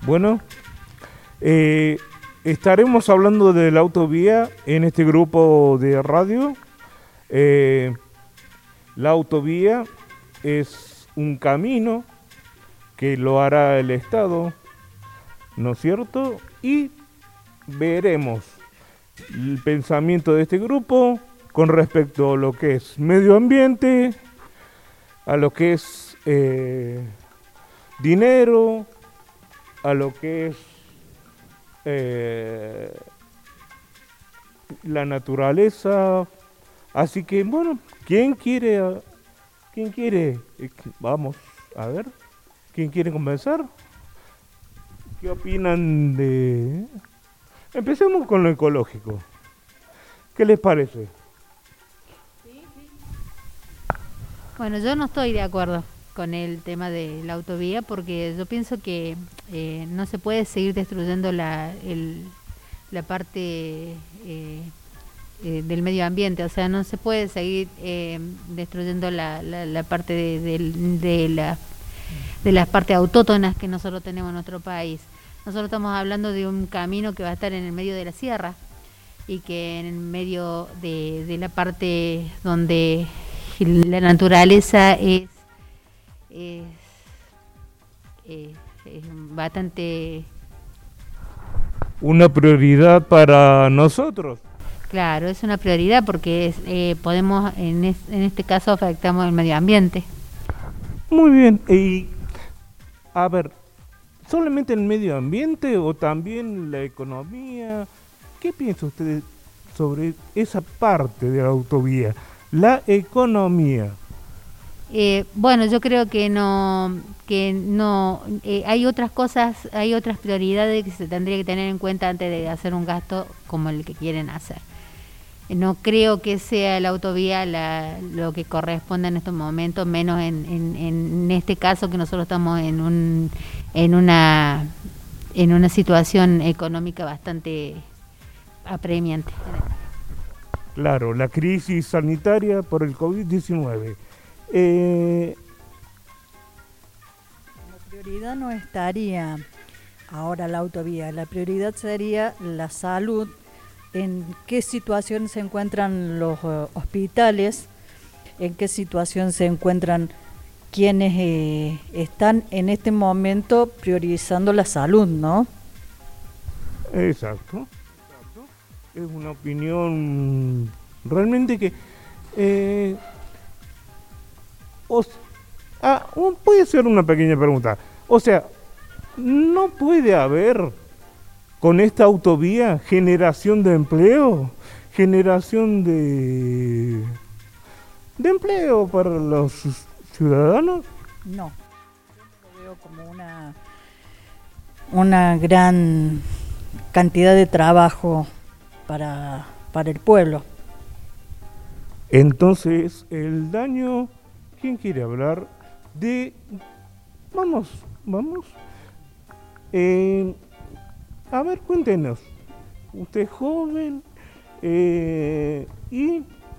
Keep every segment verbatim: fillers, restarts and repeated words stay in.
Bueno, eh, estaremos hablando de la autovía en este grupo de radio. Eh, la autovía es un camino que lo hará el Estado, ¿no es cierto? Y veremos el pensamiento de este grupo con respecto a lo que es medio ambiente, a lo que es eh, dinero, a lo que es eh, la naturaleza. Así que bueno, ¿quién quiere? ¿Quién quiere? Vamos a ver, ¿quién quiere comenzar? ¿Qué opinan de...? Empecemos con lo ecológico. ¿Qué les parece? Bueno, yo no estoy de acuerdo con el tema de la autovía porque yo pienso que eh, no se puede seguir destruyendo la, el, la parte eh, eh, del medio ambiente, o sea, no se puede seguir eh, destruyendo la, la, la parte de, de, de, la, de las partes autóctonas que nosotros tenemos en nuestro país. Nosotros estamos hablando de un camino que va a estar en el medio de la sierra y que en el medio de, de la parte donde la naturaleza es, es, es, es bastante... Una prioridad para nosotros. Claro, es una prioridad porque es, eh, podemos, en, es, en este caso afectamos el medio ambiente. Muy bien, y a ver, ¿solamente el medio ambiente o también la economía? ¿Qué piensa usted sobre esa parte de la autovía? La economía. Eh, bueno, yo creo que no, que no, eh, hay otras cosas, hay otras prioridades que se tendría que tener en cuenta antes de hacer un gasto como el que quieren hacer. No creo que sea la autovía la, lo que corresponde en estos momentos, menos en, en, en este caso que nosotros estamos en un, en una, en una situación económica bastante apremiante. Claro, la crisis sanitaria por el COVID diecinueve. Eh... La prioridad no estaría ahora la autovía, la prioridad sería la salud, en qué situación se encuentran los uh, hospitales, en qué situación se encuentran quienes eh, están en este momento priorizando la salud, ¿no? Exacto. Es una opinión realmente que eh, os, ah, puede ser una pequeña pregunta. O sea, ¿no puede haber con esta autovía generación de empleo? Generación de, de empleo para los ciudadanos. No, yo lo veo como una, una gran cantidad de trabajo para, para el pueblo. Entonces, el daño, ¿quién quiere hablar de...? Vamos, vamos. Eh, a ver, cuéntenos. Usted es joven eh, y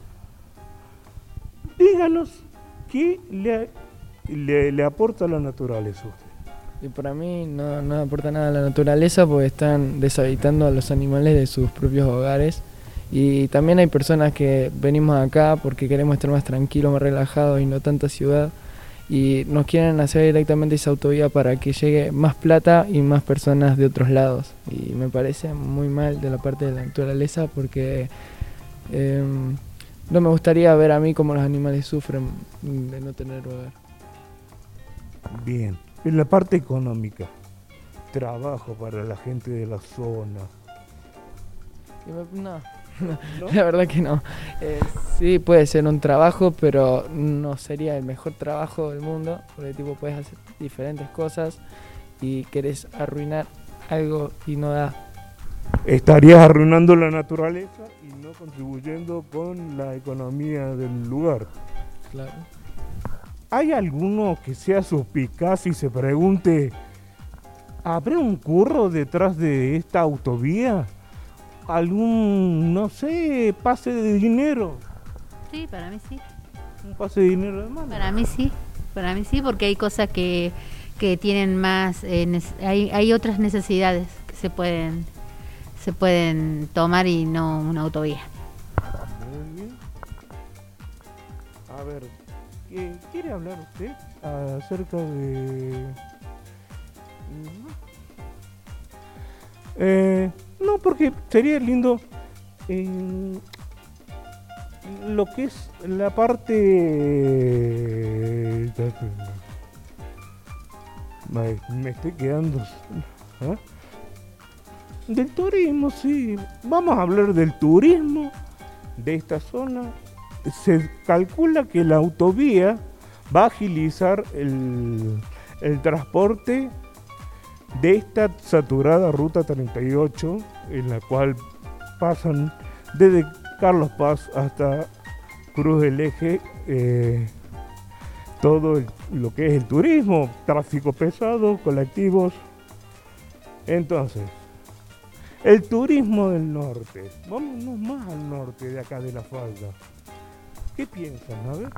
díganos qué le, le, le aporta la naturaleza a usted. Y para mí no, no aporta nada a la naturaleza porque están deshabitando a los animales de sus propios hogares. Y también hay personas que venimos acá porque queremos estar más tranquilos, más relajados y no tanta ciudad. Y nos quieren hacer directamente esa autovía para que llegue más plata y más personas de otros lados. Y me parece muy mal de la parte de la naturaleza porque eh, no me gustaría ver a mí cómo los animales sufren de no tener hogar. Bien. En la parte económica, trabajo para la gente de la zona. No, ¿No? La verdad que no. Eh, sí, puede ser un trabajo, pero no sería el mejor trabajo del mundo, porque tipo puedes hacer diferentes cosas y querés arruinar algo y no da. Estarías arruinando la naturaleza y no contribuyendo con la economía del lugar. Claro. ¿Hay alguno que sea suspicaz y se pregunte, ¿habrá un curro detrás de esta autovía? ¿Algún, no sé, pase de dinero? Sí, para mí sí. ¿Un pase de dinero de mano? Para mí sí, para mí sí, porque hay cosas que, que que tienen más, eh, nece- hay, hay otras necesidades que se pueden, se pueden tomar y no una autovía. Muy bien. A ver, ¿qué, ¿quiere hablar usted acerca de...? Eh, no, porque sería lindo eh, lo que es la parte... Me, me estoy quedando... ¿eh? Del turismo, sí. Vamos a hablar del turismo de esta zona. Se calcula que la autovía va a agilizar el, el transporte de esta saturada ruta treinta y ocho, en la cual pasan desde Carlos Paz hasta Cruz del Eje eh, todo el- lo que es el turismo, tráfico pesado, colectivos. Entonces, el turismo del norte, vámonos más al norte de acá de la falda. ¿Qué piensan? A ver.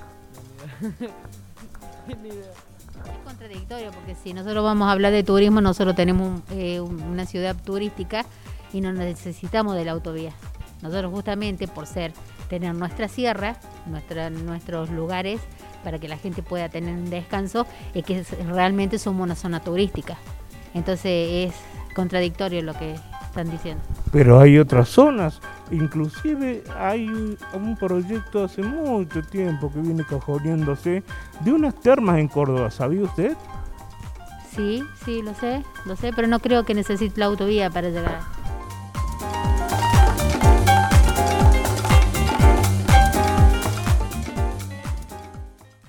Es contradictorio porque si nosotros vamos a hablar de turismo, nosotros tenemos un- eh, un- una ciudad turística y no necesitamos de la autovía. Nosotros justamente por ser, tener nuestra sierra, nuestra, nuestros lugares para que la gente pueda tener un descanso, es que es- realmente somos una zona turística. Entonces es contradictorio lo que están diciendo. Pero hay otras zonas, inclusive hay un proyecto hace mucho tiempo que viene cajoneándose de unas termas en Córdoba, ¿sabía usted? Sí, sí, lo sé, lo sé, pero no creo que necesite la autovía para llegar.